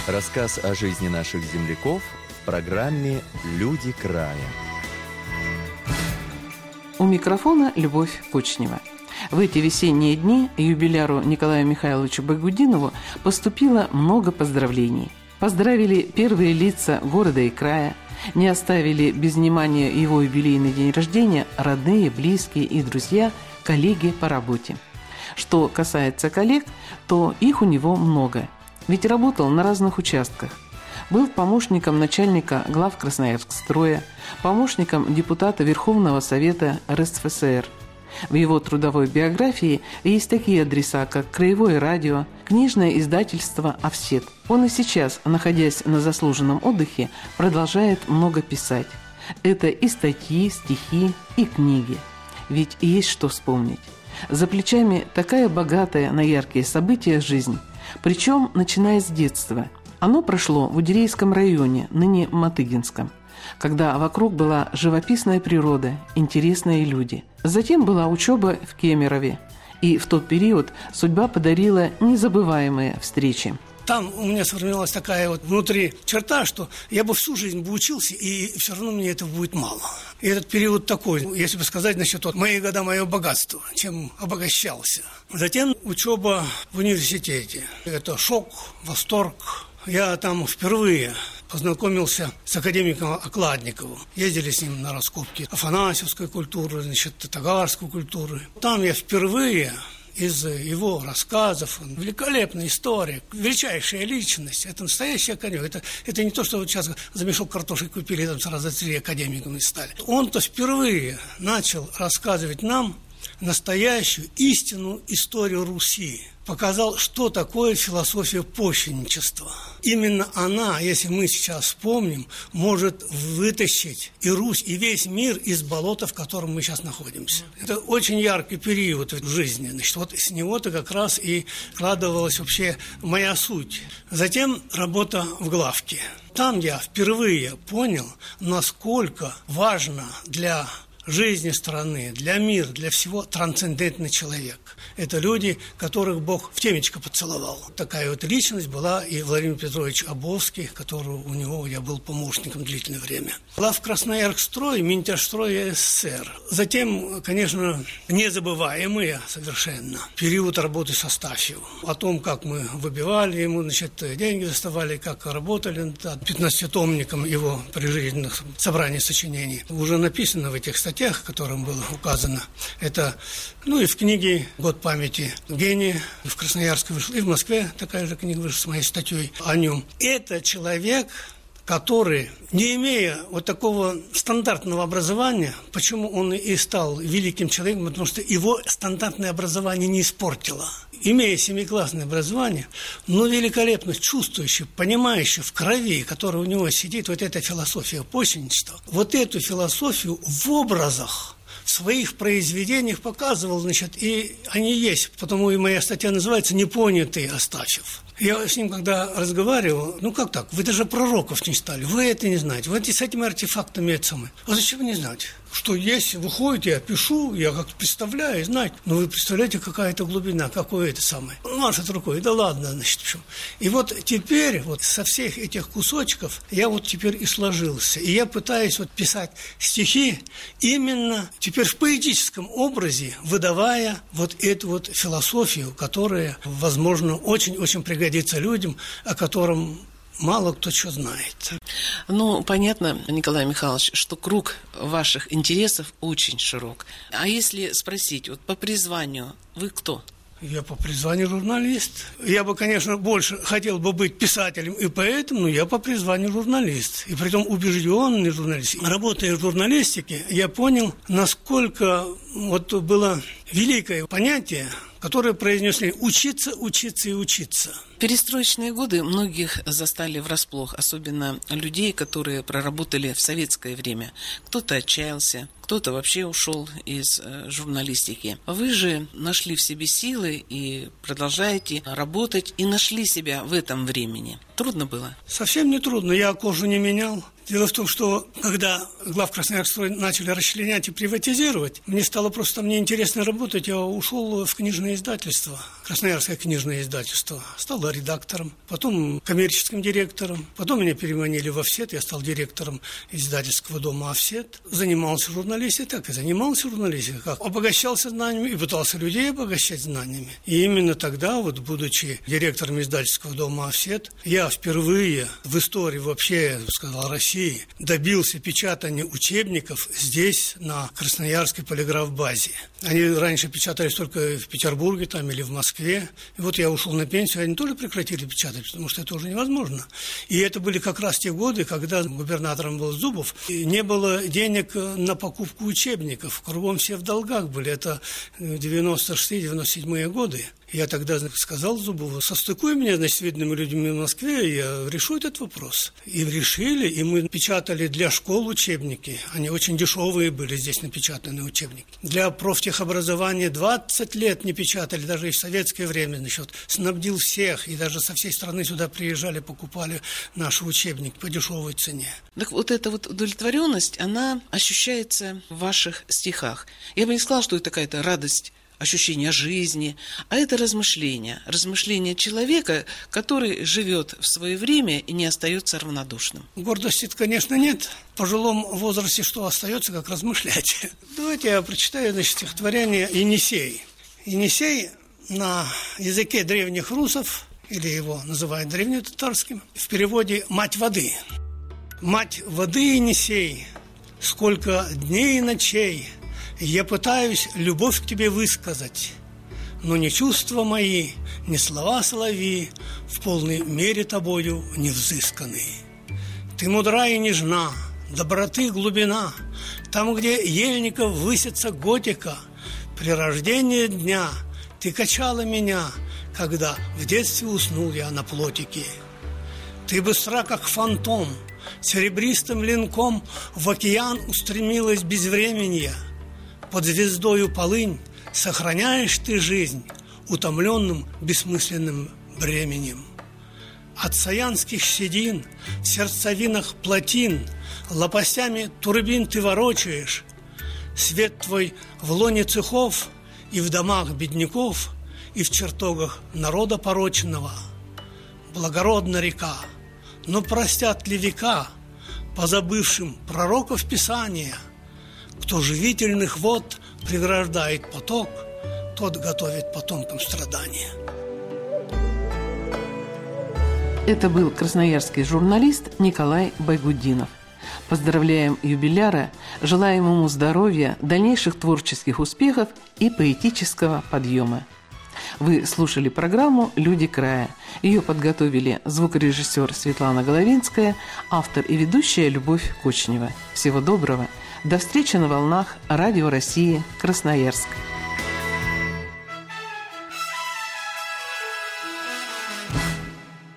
Рассказ о жизни наших земляков в программе «Люди края». У микрофона Любовь Кочнева. В эти весенние дни юбиляру Николаю Михайловичу Байгудинову поступило много поздравлений. Поздравили первые лица города и края, не оставили без внимания его юбилейный день рождения родные, близкие и друзья, коллеги по работе. Что касается коллег, то их у него много. Ведь работал на разных участках. Был помощником начальника глав Красноярскстроя, помощником депутата Верховного Совета РСФСР. В его трудовой биографии есть такие адреса, как Краевое радио, книжное издательство «Офсет». Он и сейчас, находясь на заслуженном отдыхе, продолжает много писать. Это и статьи, стихи, и книги. Ведь есть что вспомнить. За плечами такая богатая на яркие события жизнь, причем начиная с детства. Оно прошло в Удерейском районе, ныне Матыгинском, когда вокруг была живописная природа, интересные люди. Затем была учеба в Кемерове, и в тот период судьба подарила незабываемые встречи. Там у меня сформировалась такая вот внутри черта, что я бы всю жизнь бы учился, и все равно мне этого будет мало. И этот период такой, если бы сказать насчет вот, мои года, мое богатство, чем обогащался. Затем учеба в университете. Это шок, восторг. Я там впервые познакомился с академиком Окладниковым. Ездили с ним на раскопки афанасьевской культуры, тагарской культуры. Там я впервые из его рассказов, он великолепный историк, величайшая личность, это настоящий академик. Это не то, что вот сейчас за мешок картошек купили, там сразу 3 академиками стали. Он-то впервые начал рассказывать нам настоящую, истинную историю Руси. Показал, что такое философия почвенничества. Именно она, если мы сейчас вспомним, может вытащить и Русь, и весь мир из болота, в котором мы сейчас находимся. Это очень яркий период в жизни. Значит, вот с него-то как раз и складывалась вообще моя суть. Затем работа в главке. Там я впервые понял, насколько важно для жизни страны, для мира, для всего трансцендентный человек. Это люди, которых Бог в темечко поцеловал. Такая вот личность была и Владимир Петрович Обовский, которого у него я был помощником длительное время. Была в Красноярскстрой, Минтяжстрой СССР. Затем, конечно, незабываемые совершенно период работы с Астафьевым. О том, как мы выбивали ему, деньги доставали, как работали над 15-томником его прижизненных собраний сочинений. Уже написано в этих статьях, о котором было указано. Это, и в книге «Год памяти гения» в Красноярске вышла, и в Москве такая же книга вышла с моей статьей о нем. Это человек, который, не имея вот такого стандартного образования, почему он и стал великим человеком, потому что его стандартное образование не испортило. Имея 7-классное образование, но великолепно чувствующий, понимающий в крови, которая у него сидит, вот эта философия почвенничества, вот эту философию в образах, в своих произведениях показывал, и они есть. Потому и моя статья называется «Непонятый Астафьев». Я с ним когда разговаривал, как так, вы даже пророков не стали, вы это не знаете, вы с этими артефактами это самое. А зачем не знать? Что есть, выходит, я пишу, я как-то представляю, и знать. Но вы представляете, какая-то глубина, какое это самое. Машет рукой, да ладно, почему. И вот теперь, со всех этих кусочков, я теперь и сложился. И я пытаюсь писать стихи именно теперь в поэтическом образе, выдавая эту философию, которая, возможно, очень-очень пригодится людям, о котором мало кто что знает. Понятно, Николай Михайлович, что круг ваших интересов очень широк. А если спросить, по призванию, вы кто? Я по призванию журналист. Я бы, конечно, больше хотел бы быть писателем и поэтом, но я по призванию журналист. И притом убежденный журналист. Работая в журналистике, я понял, насколько было великое понятие, которое произнесли «учиться, учиться и учиться». Перестроечные годы многих застали врасплох, особенно людей, которые проработали в советское время. Кто-то отчаялся, кто-то вообще ушел из журналистики. Вы же нашли в себе силы и продолжаете работать, и нашли себя в этом времени. Трудно было? Совсем не трудно. Я кожу не менял. Дело в том, что когда главкрасноярстрой начали расчленять и приватизировать, мне стало просто неинтересно работать. Я ушел в книжное издательство, Красноярское книжное издательство. Стал редактором, потом коммерческим директором. Потом меня переманили в «Офсет», я стал директором издательского дома «Офсет». Занимался журналистикой, так и занимался журналистикой. Как обогащался знаниями и пытался людей обогащать знаниями. И именно тогда, будучи директором издательского дома «Офсет», я впервые в истории вообще, я бы сказал, России, добился печатания учебников здесь, на Красноярской полиграфбазе. Они раньше печатались только в Петербурге там, или в Москве. И вот я ушел на пенсию, они тоже прекратили печатать, потому что это уже невозможно. И это были как раз те годы, когда губернатором был Зубов, и не было денег на покупку учебников. Кругом все в долгах были. Это 96-97 годы. Я тогда сказал Зубову: состыкуй меня, с видными людьми в Москве, и я решу этот вопрос. И решили, и мы печатали для школ учебники. Они очень дешевые были здесь напечатанные учебники. Для профтехобразования 20 лет не печатали, даже и в советское время. Снабдил всех, и даже со всей страны сюда приезжали, покупали наши учебники по дешевой цене. Так вот эта удовлетворенность, она ощущается в ваших стихах. Я бы не сказала, что это какая-то радость, ощущение жизни, а это размышление человека, который живет в свое время и не остается равнодушным. Гордости, конечно, нет. В пожилом возрасте что остается, как размышлять? Давайте я прочитаю, стихотворение «Енисей». Енисей на языке древних русов, или его называют древнетатарским, в переводе «мать воды». «Мать воды, Енисей, сколько дней и ночей я пытаюсь любовь к тебе высказать, но ни чувства мои, ни слова соловьи в полной мере тобою не взысканы. Ты мудра и нежна, доброты глубина, там, где ельников высится готика, при рождении дня ты качала меня, когда в детстве уснул я на плотике. Ты быстра, как фантом, серебристым линком в океан устремилась безвременья. Под звездою полынь сохраняешь ты жизнь утомленным бессмысленным бременем. От саянских седин в сердцевинах плотин лопастями турбин ты ворочаешь. Свет твой в лоне цехов и в домах бедняков, и в чертогах народа порочного. Благородна река, но простят ли века позабывшим пророков Писания? Кто живительных вод преграждает поток, тот готовит потомкам страдания. Это был красноярский журналист Николай Байгудинов. Поздравляем юбиляра, желаем ему здоровья, дальнейших творческих успехов и поэтического подъема. Вы слушали программу «Люди края». Ее подготовили звукорежиссер Светлана Головинская, автор и ведущая Любовь Кочнева. Всего доброго. До встречи на волнах Радио России, Красноярск.